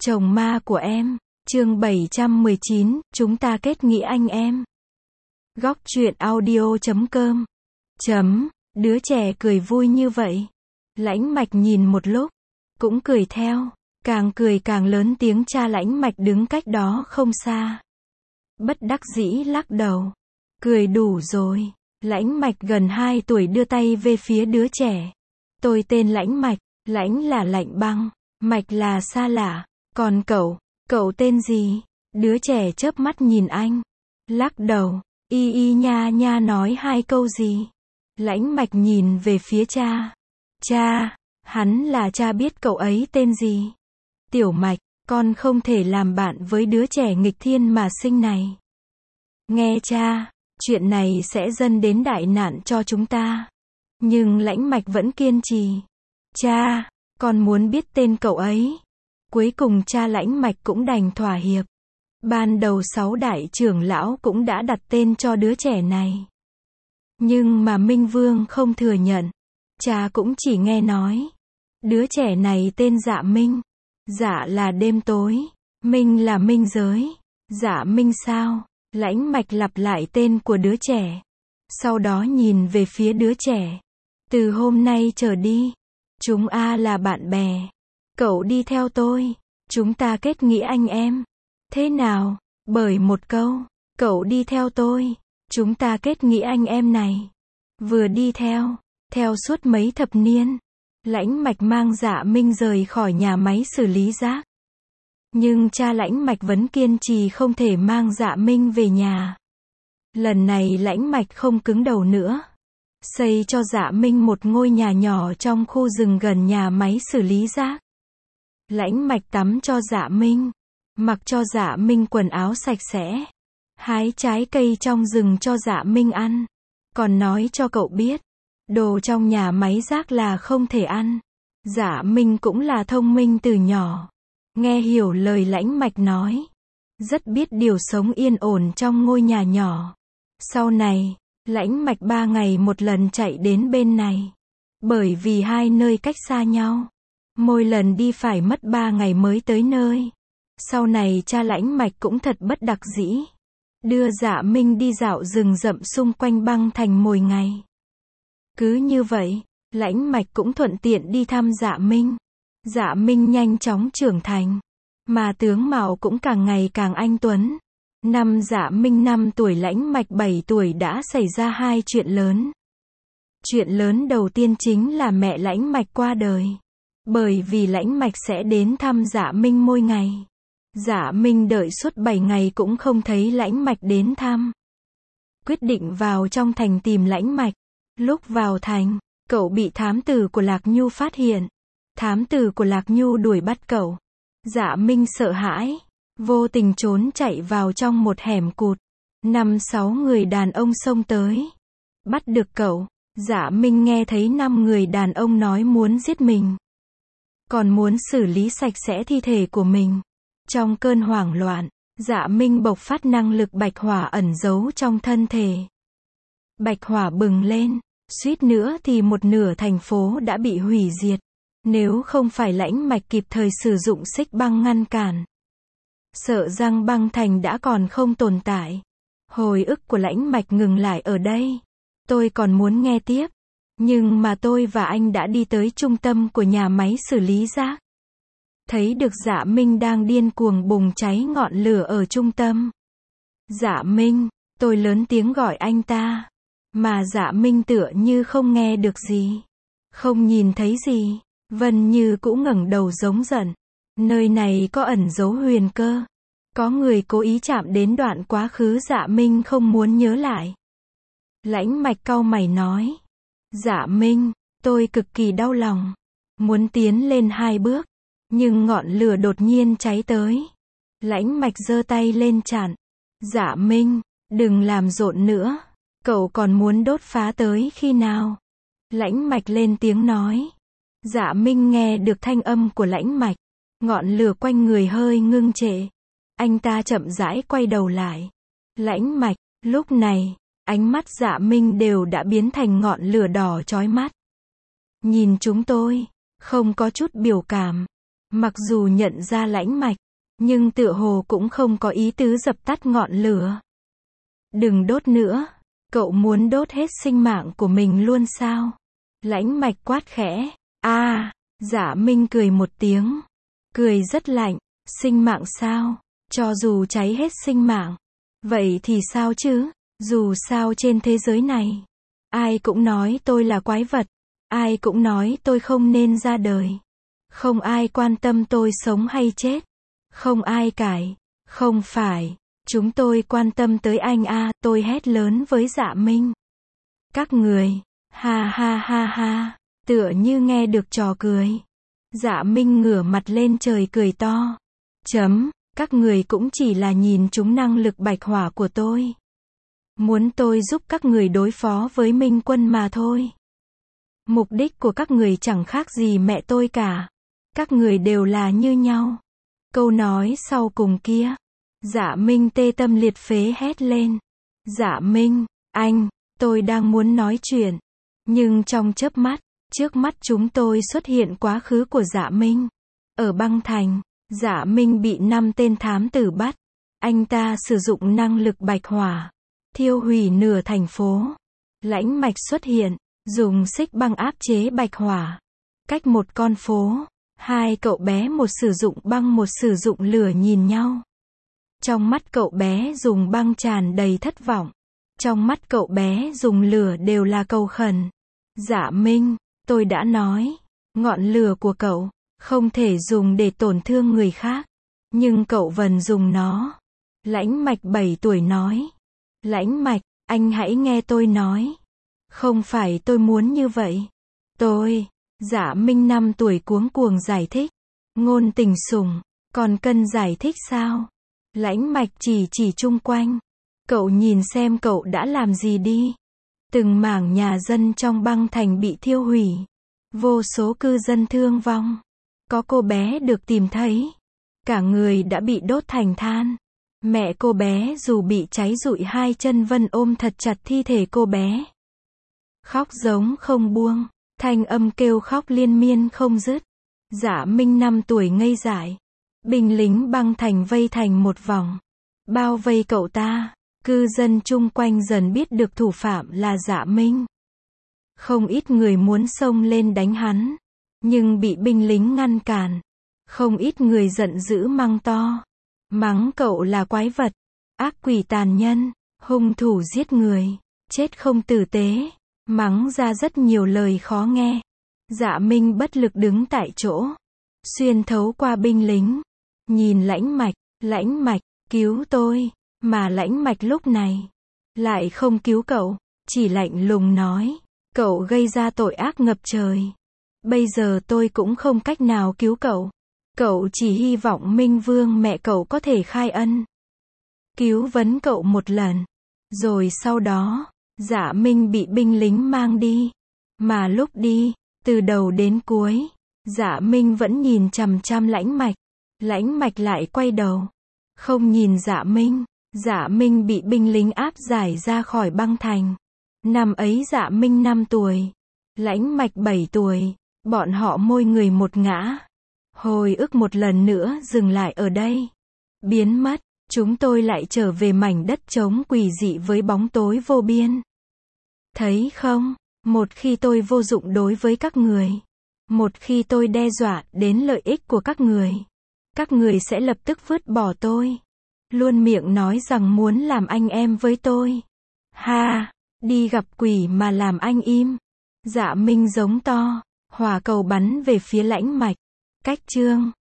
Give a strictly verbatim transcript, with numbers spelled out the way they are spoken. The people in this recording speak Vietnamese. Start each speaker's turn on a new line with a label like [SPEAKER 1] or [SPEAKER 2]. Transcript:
[SPEAKER 1] Chồng ma của em, chương bảy trăm mười chín, chúng ta kết nghĩa anh em. Góc truyện audio chấm com. Chấm, đứa trẻ cười vui như vậy. Lãnh Mạch nhìn một lúc, cũng cười theo, càng cười càng lớn tiếng. Cha Lãnh Mạch đứng cách đó không xa. Bất đắc dĩ lắc đầu. Cười đủ rồi. Lãnh Mạch gần hai tuổi đưa tay về phía đứa trẻ. Tôi tên Lãnh Mạch, Lãnh là lạnh băng, Mạch là xa lạ. Còn cậu, cậu tên gì? Đứa trẻ chớp mắt nhìn anh. Lắc đầu, y y nha nha nói hai câu gì. Lãnh Mạch nhìn về phía cha. Cha, hắn là cha biết cậu ấy tên gì. Tiểu Mạch, con không thể làm bạn với đứa trẻ nghịch thiên mà sinh này. Nghe cha, chuyện này sẽ dẫn đến đại nạn cho chúng ta. Nhưng Lãnh Mạch vẫn kiên trì. Cha, con muốn biết tên cậu ấy. Cuối cùng cha Lãnh Mạch cũng đành thỏa hiệp. Ban đầu sáu đại trưởng lão cũng đã đặt tên cho đứa trẻ này. Nhưng mà Minh Vương không thừa nhận. Cha cũng chỉ nghe nói. Đứa trẻ này tên Dạ Minh. Dạ là đêm tối. Minh là minh giới. Dạ Minh sao? Lãnh Mạch lặp lại tên của đứa trẻ. Sau đó nhìn về phía đứa trẻ. Từ hôm nay trở đi, chúng A là bạn bè. Cậu đi theo tôi. Chúng ta kết nghĩa anh em. Thế nào? Bởi một câu, cậu đi theo tôi. Chúng ta kết nghĩa anh em này. Vừa đi theo, theo suốt mấy thập niên. Lãnh Mạch mang Dạ Minh rời khỏi nhà máy xử lý rác. Nhưng cha Lãnh Mạch vẫn kiên trì không thể mang Dạ Minh về nhà. Lần này Lãnh Mạch không cứng đầu nữa. Xây cho Dạ Minh một ngôi nhà nhỏ trong khu rừng gần nhà máy xử lý rác. Lãnh Mạch tắm cho Dạ Minh, mặc cho Dạ Minh quần áo sạch sẽ, hái trái cây trong rừng cho Dạ Minh ăn, còn nói cho cậu biết, đồ trong nhà máy rác là không thể ăn. Dạ Minh cũng là thông minh từ nhỏ, nghe hiểu lời Lãnh Mạch nói, rất biết điều sống yên ổn trong ngôi nhà nhỏ. Sau này, Lãnh Mạch ba ngày một lần chạy đến bên này, bởi vì hai nơi cách xa nhau. Mỗi lần đi phải mất ba ngày mới tới nơi. Sau này cha Lãnh Mạch cũng thật bất đắc dĩ. Đưa Dạ Minh đi dạo rừng rậm xung quanh băng thành mỗi ngày. Cứ như vậy, Lãnh Mạch cũng thuận tiện đi thăm Dạ Minh. Dạ Minh nhanh chóng trưởng thành. Mà tướng mạo cũng càng ngày càng anh tuấn. Năm Dạ Minh năm tuổi Lãnh Mạch bảy tuổi đã xảy ra hai chuyện lớn. Chuyện lớn đầu tiên chính là mẹ Lãnh Mạch qua đời. Bởi vì Lãnh Mạch sẽ đến thăm Dạ Minh mỗi ngày. Dạ Minh đợi suốt bảy ngày cũng không thấy Lãnh Mạch đến thăm. Quyết định vào trong thành tìm Lãnh Mạch. Lúc vào thành, cậu bị thám tử của Lạc Nhu phát hiện. Thám tử của Lạc Nhu đuổi bắt cậu. Dạ Minh sợ hãi, vô tình trốn chạy vào trong một hẻm cụt. Năm sáu người đàn ông xông tới, bắt được cậu. Dạ Minh nghe thấy năm người đàn ông nói muốn giết mình, còn muốn xử lý sạch sẽ thi thể của mình. Trong cơn hoảng loạn, Dạ Minh bộc phát năng lực bạch hỏa ẩn giấu trong thân thể. Bạch hỏa bừng lên, suýt nữa thì một nửa thành phố đã bị hủy diệt. Nếu không phải Lãnh Mạch kịp thời sử dụng xích băng ngăn cản, sợ rằng băng thành đã còn không tồn tại. Hồi ức của Lãnh Mạch ngừng lại ở đây. Tôi còn muốn nghe tiếp. Nhưng mà tôi và anh đã đi tới trung tâm của nhà máy xử lý rác. Thấy được Dạ Minh đang điên cuồng bùng cháy ngọn lửa ở trung tâm. Dạ Minh, tôi lớn tiếng gọi anh ta. Mà Dạ Minh tựa như không nghe được gì. Không nhìn thấy gì. Vân Như cũng ngẩng đầu giống giận. Nơi này có ẩn dấu huyền cơ. Có người cố ý chạm đến đoạn quá khứ Dạ Minh không muốn nhớ lại. Lãnh Mạch cau mày nói. Dạ Minh, tôi cực kỳ đau lòng. Muốn tiến lên hai bước. Nhưng ngọn lửa đột nhiên cháy tới. Lãnh Mạch giơ tay lên chặn. Dạ Minh, đừng làm rộn nữa. Cậu còn muốn đốt phá tới khi nào? Lãnh Mạch lên tiếng nói. Dạ Minh nghe được thanh âm của Lãnh Mạch. Ngọn lửa quanh người hơi ngưng trệ. Anh ta chậm rãi quay đầu lại. Lãnh Mạch, lúc này, ánh mắt Dạ Minh đều đã biến thành ngọn lửa đỏ chói mắt. Nhìn chúng tôi, không có chút biểu cảm. Mặc dù nhận ra Lãnh Mạch, nhưng tựa hồ cũng không có ý tứ dập tắt ngọn lửa. Đừng đốt nữa. Cậu muốn đốt hết sinh mạng của mình luôn sao? Lãnh Mạch quát khẽ. A, à, Dạ Minh cười một tiếng. Cười rất lạnh. Sinh mạng sao? Cho dù cháy hết sinh mạng. Vậy thì sao chứ? Dù sao trên thế giới này, ai cũng nói tôi là quái vật. Ai cũng nói tôi không nên ra đời. Không ai quan tâm tôi sống hay chết. Không ai cãi. Không phải. Chúng tôi quan tâm tới anh a, à, tôi hét lớn với Dạ Minh. Các người. Ha ha ha ha. Tựa như nghe được trò cười. Dạ Minh ngửa mặt lên trời cười to. Chấm. Các người cũng chỉ là nhìn trúng năng lực bạch hỏa của tôi. Muốn tôi giúp các người đối phó với Minh Quân mà thôi. Mục đích của các người chẳng khác gì mẹ tôi cả. Các người đều là như nhau. Câu nói sau cùng kia. Dạ Minh tê tâm liệt phế hét lên. Dạ Minh, anh, tôi đang muốn nói chuyện. Nhưng trong chớp mắt, trước mắt chúng tôi xuất hiện quá khứ của Dạ Minh. Ở băng thành, Dạ Minh bị năm tên thám tử bắt. Anh ta sử dụng năng lực bạch hỏa, thiêu hủy nửa thành phố. Lãnh Mạch xuất hiện, dùng xích băng áp chế bạch hỏa. Cách một con phố, hai cậu bé một sử dụng băng một sử dụng lửa nhìn nhau. Trong mắt cậu bé dùng băng tràn đầy thất vọng. Trong mắt cậu bé dùng lửa đều là cầu khẩn. Dạ Minh, tôi đã nói, ngọn lửa của cậu không thể dùng để tổn thương người khác. Nhưng cậu vẫn dùng nó. Lãnh Mạch bảy tuổi nói. Lãnh Mạch, anh hãy nghe tôi nói. Không phải tôi muốn như vậy. Tôi, Dạ Minh năm tuổi cuống cuồng giải thích. Ngôn tình sủng, còn cần giải thích sao? Lãnh Mạch chỉ chỉ chung quanh. Cậu nhìn xem cậu đã làm gì đi. Từng mảng nhà dân trong băng thành bị thiêu hủy. Vô số cư dân thương vong. Có cô bé được tìm thấy. Cả người đã bị đốt thành than. Mẹ cô bé dù bị cháy rụi hai chân vẫn ôm thật chặt thi thể cô bé. Khóc giống không buông. Thanh âm kêu khóc liên miên không dứt. Dạ Minh năm tuổi ngây dại. Binh lính băng thành vây thành một vòng. Bao vây cậu ta. Cư dân chung quanh dần biết được thủ phạm là Dạ Minh. Không ít người muốn xông lên đánh hắn. Nhưng bị binh lính ngăn cản. Không ít người giận dữ mắng to. Mắng cậu là quái vật. Ác quỷ tàn nhân. Hung thủ giết người. Chết không tử tế. Mắng ra rất nhiều lời khó nghe. Dạ Minh bất lực đứng tại chỗ. Xuyên thấu qua binh lính. Nhìn Lãnh Mạch. Lãnh Mạch, cứu tôi. Mà Lãnh Mạch lúc này lại không cứu cậu. Chỉ lạnh lùng nói. Cậu gây ra tội ác ngập trời. Bây giờ tôi cũng không cách nào cứu cậu. Cậu chỉ hy vọng Minh Vương mẹ cậu có thể khai ân. Cứu vấn cậu một lần. Rồi sau đó, Dạ Minh bị binh lính mang đi. Mà lúc đi, từ đầu đến cuối, Dạ Minh vẫn nhìn chằm chằm Lãnh Mạch. Lãnh Mạch lại quay đầu. Không nhìn Dạ Minh. Dạ Minh bị binh lính áp giải ra khỏi băng thành. Năm ấy Dạ Minh năm tuổi. Lãnh Mạch bảy tuổi. Bọn họ mỗi người một ngã. Hồi ức một lần nữa dừng lại ở đây. Biến mất. Chúng tôi lại trở về mảnh đất trống quỷ dị với bóng tối vô biên. Thấy không? Một khi tôi vô dụng đối với các người. Một khi tôi đe dọa đến lợi ích của các người. Các người sẽ lập tức vứt bỏ tôi. Luôn miệng nói rằng muốn làm anh em với tôi. Ha! Đi gặp quỷ mà làm anh im. Dạ Minh giống to. Hỏa cầu bắn về phía Lãnh Mạch. Cách chương